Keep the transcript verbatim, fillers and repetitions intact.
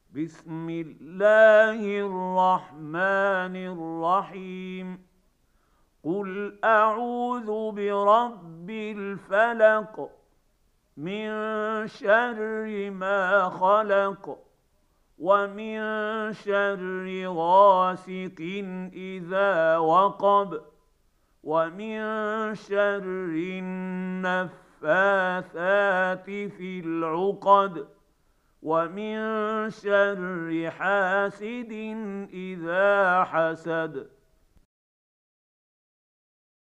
بسم الله الرحمن الرحيم. قل أعوذ برب الفلق من شر ما خلق ومن شر غاسق إذا وقب ومن شر النفاثات في العقد ومن شر حاسد إذا حسد.